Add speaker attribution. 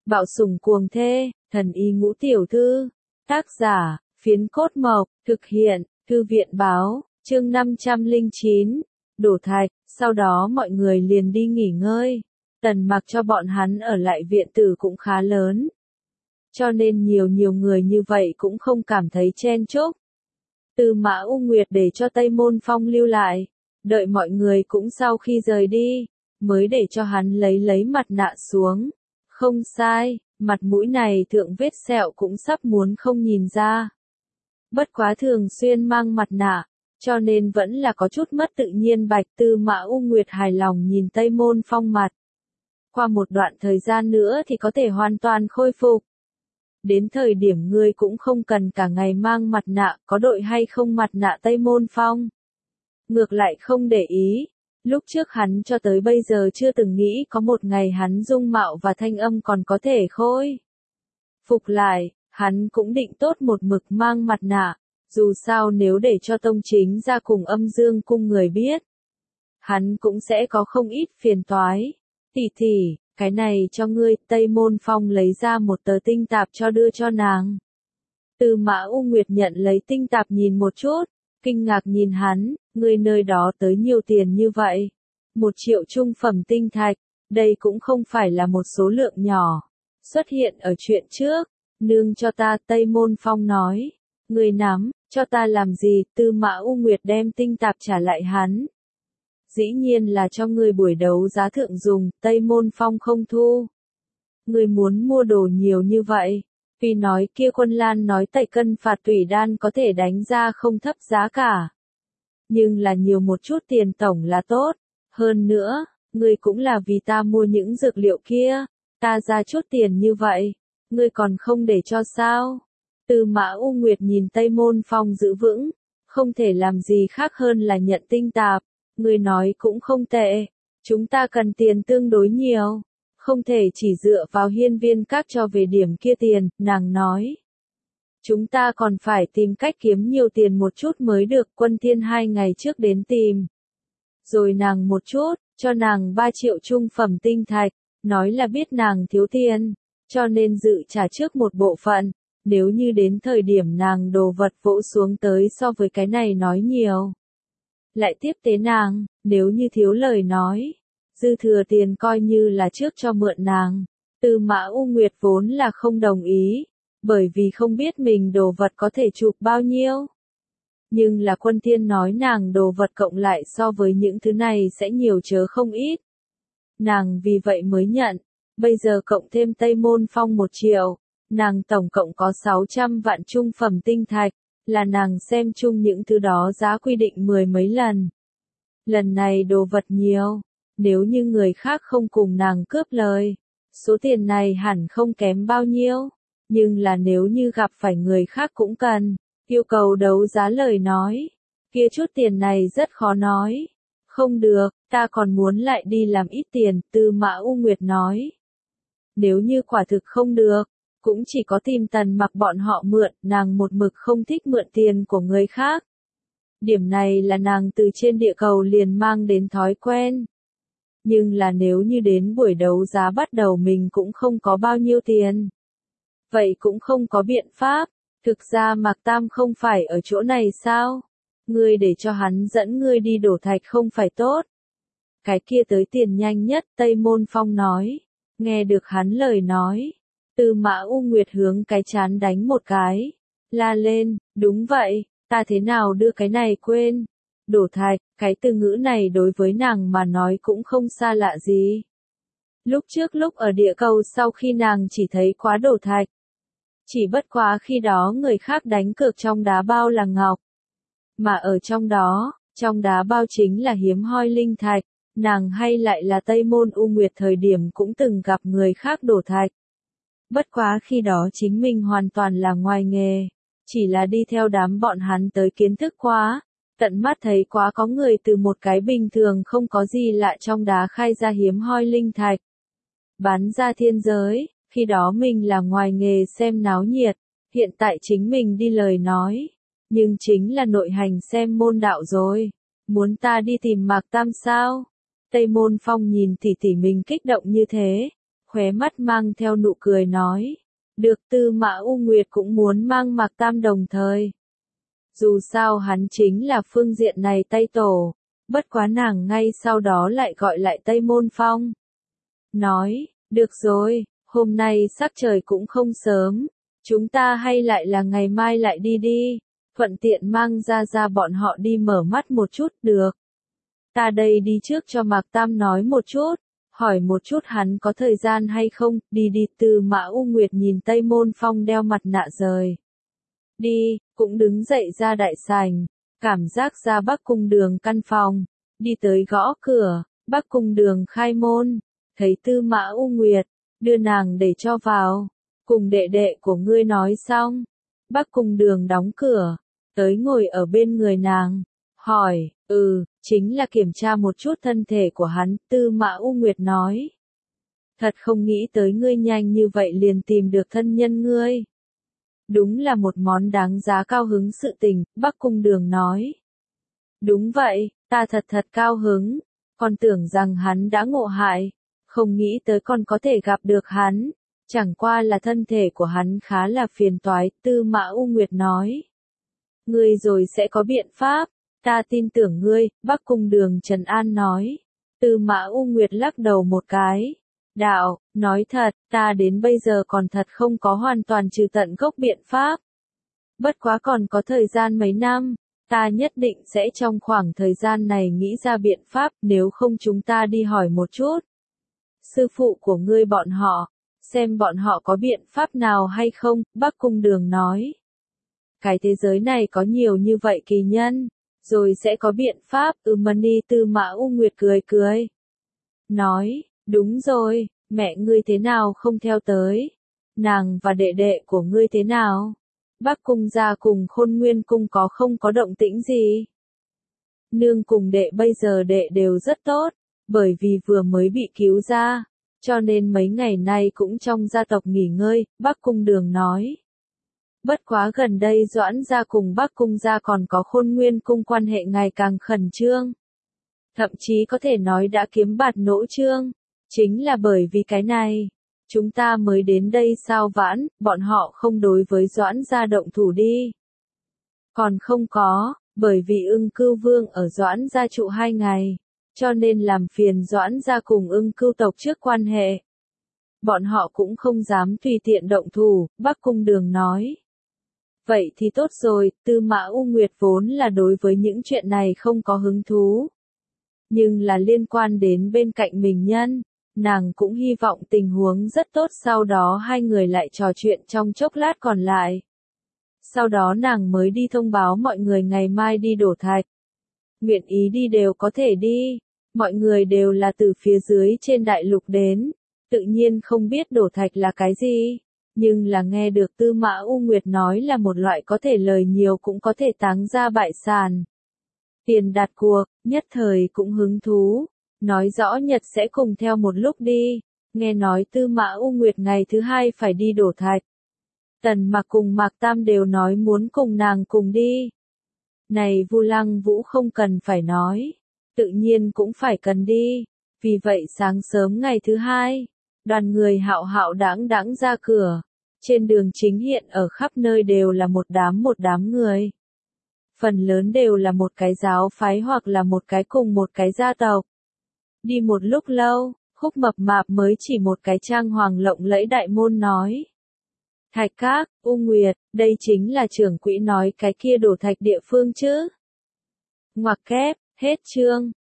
Speaker 1: Bạo sủng cuồng thê, thần y ngũ tiểu thư. Tác giả, Phiến Cốt Mộc, thực hiện, Thư viện báo, chương 509, đổ thạch, sau đó mọi người liền đi nghỉ ngơi. Tần Mặc cho bọn hắn ở lại viện tử cũng khá lớn. Cho nên nhiều người như vậy cũng không cảm thấy chen chúc. Tư Mã U Nguyệt để cho Tây Môn Phong lưu lại, đợi mọi người cũng sau khi rời đi, mới để cho hắn lấy mặt nạ xuống. Không sai, mặt mũi này thượng vết sẹo cũng sắp muốn không nhìn ra. Bất quá thường xuyên mang mặt nạ, cho nên vẫn là có chút mất tự nhiên. Bạch Tư Mã U Nguyệt hài lòng nhìn Tây Môn Phong mặt. Qua một đoạn thời gian nữa thì có thể hoàn toàn khôi phục. Đến thời điểm ngươi cũng không cần cả ngày mang mặt nạ, có đội hay không mặt nạ Tây Môn Phong. Ngược lại không để ý, lúc trước hắn cho tới bây giờ chưa từng nghĩ có một ngày hắn dung mạo và thanh âm còn có thể khôi phục lại, hắn cũng định tốt một mực mang mặt nạ, dù sao nếu để cho Tông Chính ra cùng Âm Dương cung người biết, hắn cũng sẽ có không ít phiền toái. Tỷ, cái này cho ngươi. Tây Môn Phong lấy ra một tờ tinh tạp đưa cho nàng. Tư Mã U Nguyệt nhận lấy tinh tạp nhìn một chút, kinh ngạc nhìn hắn, ngươi nơi đó tới nhiều tiền như vậy. 1 triệu trung phẩm tinh thạch, đây cũng không phải là một số lượng nhỏ. Xuất hiện ở chuyện trước, nương cho ta. Tây Môn Phong nói, ngươi nắm, cho ta làm gì? Tư Mã U Nguyệt đem tinh tạp trả lại hắn. Dĩ nhiên là cho ngươi buổi đấu giá thượng dùng. Tây Môn Phong không thu. Ngươi muốn mua đồ nhiều như vậy, vì nói kia Quân Lan nói tẩy cân phạt tủy đan có thể đánh ra không thấp giá cả. Nhưng là nhiều một chút tiền tổng là tốt. Hơn nữa, ngươi cũng là vì ta mua những dược liệu kia, ta ra chút tiền như vậy, ngươi còn không để cho sao? Tư Mã U Nguyệt nhìn Tây Môn Phong giữ vững, không thể làm gì khác hơn là nhận tinh tạp. Ngươi nói cũng không tệ, chúng ta cần tiền tương đối nhiều, không thể chỉ dựa vào Hiên Viên Các cho về điểm kia tiền. Nàng nói, chúng ta còn phải tìm cách kiếm nhiều tiền một chút mới được. Quân Thiên 2 ngày trước đến tìm rồi nàng một chút, cho nàng 3 triệu trung phẩm tinh thạch, nói là biết nàng thiếu tiền, cho nên dự trả trước một bộ phận. Nếu như đến thời điểm nàng đồ vật vỗ xuống tới so với cái này nói nhiều, lại tiếp tế nàng, nếu như thiếu lời nói, dư thừa tiền coi như là trước cho mượn nàng. Tư Mã U Nguyệt vốn là không đồng ý, bởi vì không biết mình đồ vật có thể chụp bao nhiêu. Nhưng là Quân Thiên nói nàng đồ vật cộng lại so với những thứ này sẽ nhiều chớ không ít. Nàng vì vậy mới nhận, bây giờ cộng thêm Tây Môn Phong 1 triệu, nàng tổng cộng có 600 vạn trung phẩm tinh thạch, là nàng xem chung những thứ đó giá quy định 10 mấy lần. Lần này đồ vật nhiều, nếu như người khác không cùng nàng cướp lời, số tiền này hẳn không kém bao nhiêu, nhưng là nếu như gặp phải người khác cũng cần yêu cầu đấu giá lời nói, kia chút tiền này rất khó nói. Không được, ta còn muốn lại đi làm ít tiền. Tư Mã U Nguyệt nói, nếu như quả thực không được, cũng chỉ có tìm Tần Mặc bọn họ mượn. Nàng một mực không thích mượn tiền của người khác. Điểm này là nàng từ trên địa cầu liền mang đến thói quen. Nhưng là nếu như đến buổi đấu giá bắt đầu mình cũng không có bao nhiêu tiền, vậy cũng không có biện pháp. Thực ra Mạc Tam không phải ở chỗ này sao? Ngươi để cho hắn dẫn ngươi đi đổ thạch không phải tốt? Cái kia tới tiền nhanh nhất. Tây Môn Phong nói. Nghe được hắn lời nói, Tư Mã U Nguyệt hướng cái chán đánh một cái, la lên, đúng vậy, ta thế nào đưa cái này quên? Đổ thạch, cái từ ngữ này đối với nàng mà nói cũng không xa lạ gì. Lúc trước lúc ở địa cầu sau khi nàng chỉ thấy quá đổ thạch. Chỉ bất quá khi đó người khác đánh cược trong đá bao là ngọc. Mà ở trong đá bao chính là hiếm hoi linh thạch. Nàng hay lại là Tây Môn U Nguyệt thời điểm cũng từng gặp người khác đổ thạch. Bất quá khi đó chính mình hoàn toàn là ngoài nghề. Chỉ là đi theo đám bọn hắn tới kiến thức quá. Tận mắt thấy quá có người từ một cái bình thường không có gì lạ trong đá khai ra hiếm hoi linh thạch. Bán ra thiên giới. Khi đó mình là ngoài nghề xem náo nhiệt, hiện tại chính mình đi lời nói, nhưng chính là nội hành xem môn đạo rồi. Muốn ta đi tìm Mạc Tam sao? Tây Môn Phong nhìn tỷ mình kích động như thế, khóe mắt mang theo nụ cười nói. Được, Tư Mã U Nguyệt cũng muốn mang Mạc Tam đồng thời. Dù sao hắn chính là phương diện này tay tổ, bất quá nàng ngay sau đó lại gọi lại Tây Môn Phong. Nói, được rồi, hôm nay sắc trời cũng không sớm, chúng ta hay lại là ngày mai lại đi đi, thuận tiện mang ra bọn họ đi mở mắt một chút được. Ta đây đi trước cho Mạc Tam nói một chút, hỏi một chút hắn có thời gian hay không, đi đi. Tư Mã U Nguyệt nhìn Tây Môn Phong đeo mặt nạ rời đi, cũng đứng dậy ra đại sảnh, cảm giác ra Bắc Cung Đường căn phòng, đi tới gõ cửa, Bắc Cung Đường khai môn, thấy Tư Mã U Nguyệt, đưa nàng để cho vào, cùng đệ đệ của ngươi nói xong, Bắc Cung Đường đóng cửa, tới ngồi ở bên người nàng, hỏi, chính là kiểm tra một chút thân thể của hắn. Tư Mã U Nguyệt nói, thật không nghĩ tới ngươi nhanh như vậy liền tìm được thân nhân ngươi. Đúng là một món đáng giá cao hứng sự tình, Bắc Cung Đường nói. Đúng vậy, ta thật cao hứng, còn tưởng rằng hắn đã ngộ hại, không nghĩ tới còn có thể gặp được hắn, chẳng qua là thân thể của hắn khá là phiền toái. Tư Mã U Nguyệt nói. Ngươi rồi sẽ có biện pháp, ta tin tưởng ngươi, Bắc Cung Đường trấn an nói. Tư Mã U Nguyệt lắc đầu một cái. Đạo, nói thật, ta đến bây giờ còn thật không có hoàn toàn trừ tận gốc biện pháp. Bất quá còn có thời gian mấy năm, ta nhất định sẽ trong khoảng thời gian này nghĩ ra biện pháp, nếu không chúng ta đi hỏi một chút. Sư phụ của ngươi bọn họ, xem bọn họ có biện pháp nào hay không, Bắc Cung Đường nói. Cái thế giới này có nhiều như vậy kỳ nhân, rồi sẽ có biện pháp. Mani. Tư Mã U Nguyệt cười. Nói, đúng rồi, mẹ ngươi thế nào không theo tới? Nàng và đệ đệ của ngươi thế nào? Bắc Cung gia cùng Khôn Nguyên cung không có động tĩnh gì? Nương cùng đệ bây giờ đệ đều rất tốt, bởi vì vừa mới bị cứu ra, cho nên mấy ngày nay cũng trong gia tộc nghỉ ngơi, Bắc Cung Đường nói. Bất quá gần đây Doãn gia cùng Bắc Cung gia còn có Khôn Nguyên cung quan hệ ngày càng khẩn trương. Thậm chí có thể nói đã kiếm bạt nỗ trương. Chính là bởi vì cái này, chúng ta mới đến đây sao Vãn, bọn họ không đối với Doãn gia động thủ đi. Còn không có, bởi vì Ưng Cưu Vương ở Doãn gia trụ 2 ngày, cho nên làm phiền Doãn gia cùng Ưng Cưu tộc trước quan hệ. Bọn họ cũng không dám tùy tiện động thủ, Bắc Cung Đường nói. Vậy thì tốt rồi, Tư Mã U Nguyệt vốn là đối với những chuyện này không có hứng thú. Nhưng là liên quan đến bên cạnh mình nhân, nàng cũng hy vọng tình huống rất tốt. Sau đó hai người lại trò chuyện trong chốc lát còn lại. Sau đó nàng mới đi thông báo mọi người ngày mai đi đổ thạch. Nguyện ý đi đều có thể đi, mọi người đều là từ phía dưới trên đại lục đến, tự nhiên không biết đổ thạch là cái gì. Nhưng là nghe được Tư Mã U Nguyệt nói là một loại có thể lời nhiều cũng có thể táng ra bại sản. Tiền đặt cuộc, nhất thời cũng hứng thú, nói rõ Nhật sẽ cùng theo một lúc đi, nghe nói Tư Mã U Nguyệt ngày thứ 2 phải đi đổ thạch. Tần Mặc cùng Mạc Tam đều nói muốn cùng nàng cùng đi. Này Vu Lăng Vũ không cần phải nói, tự nhiên cũng phải cần đi, vì vậy sáng sớm ngày thứ 2, đoàn người hạo hạo đãng đãng ra cửa. Trên đường chính hiện ở khắp nơi đều là một đám người. Phần lớn đều là một cái giáo phái hoặc là một cái cùng một cái gia tộc. Đi một lúc lâu, Khúc Mập Mạp mới chỉ một cái trang hoàng lộng lẫy đại môn nói. Thạch Các, U Nguyệt, đây chính là trưởng quỹ nói cái kia đổ thạch địa phương chứ. Ngoặc kép, hết chương.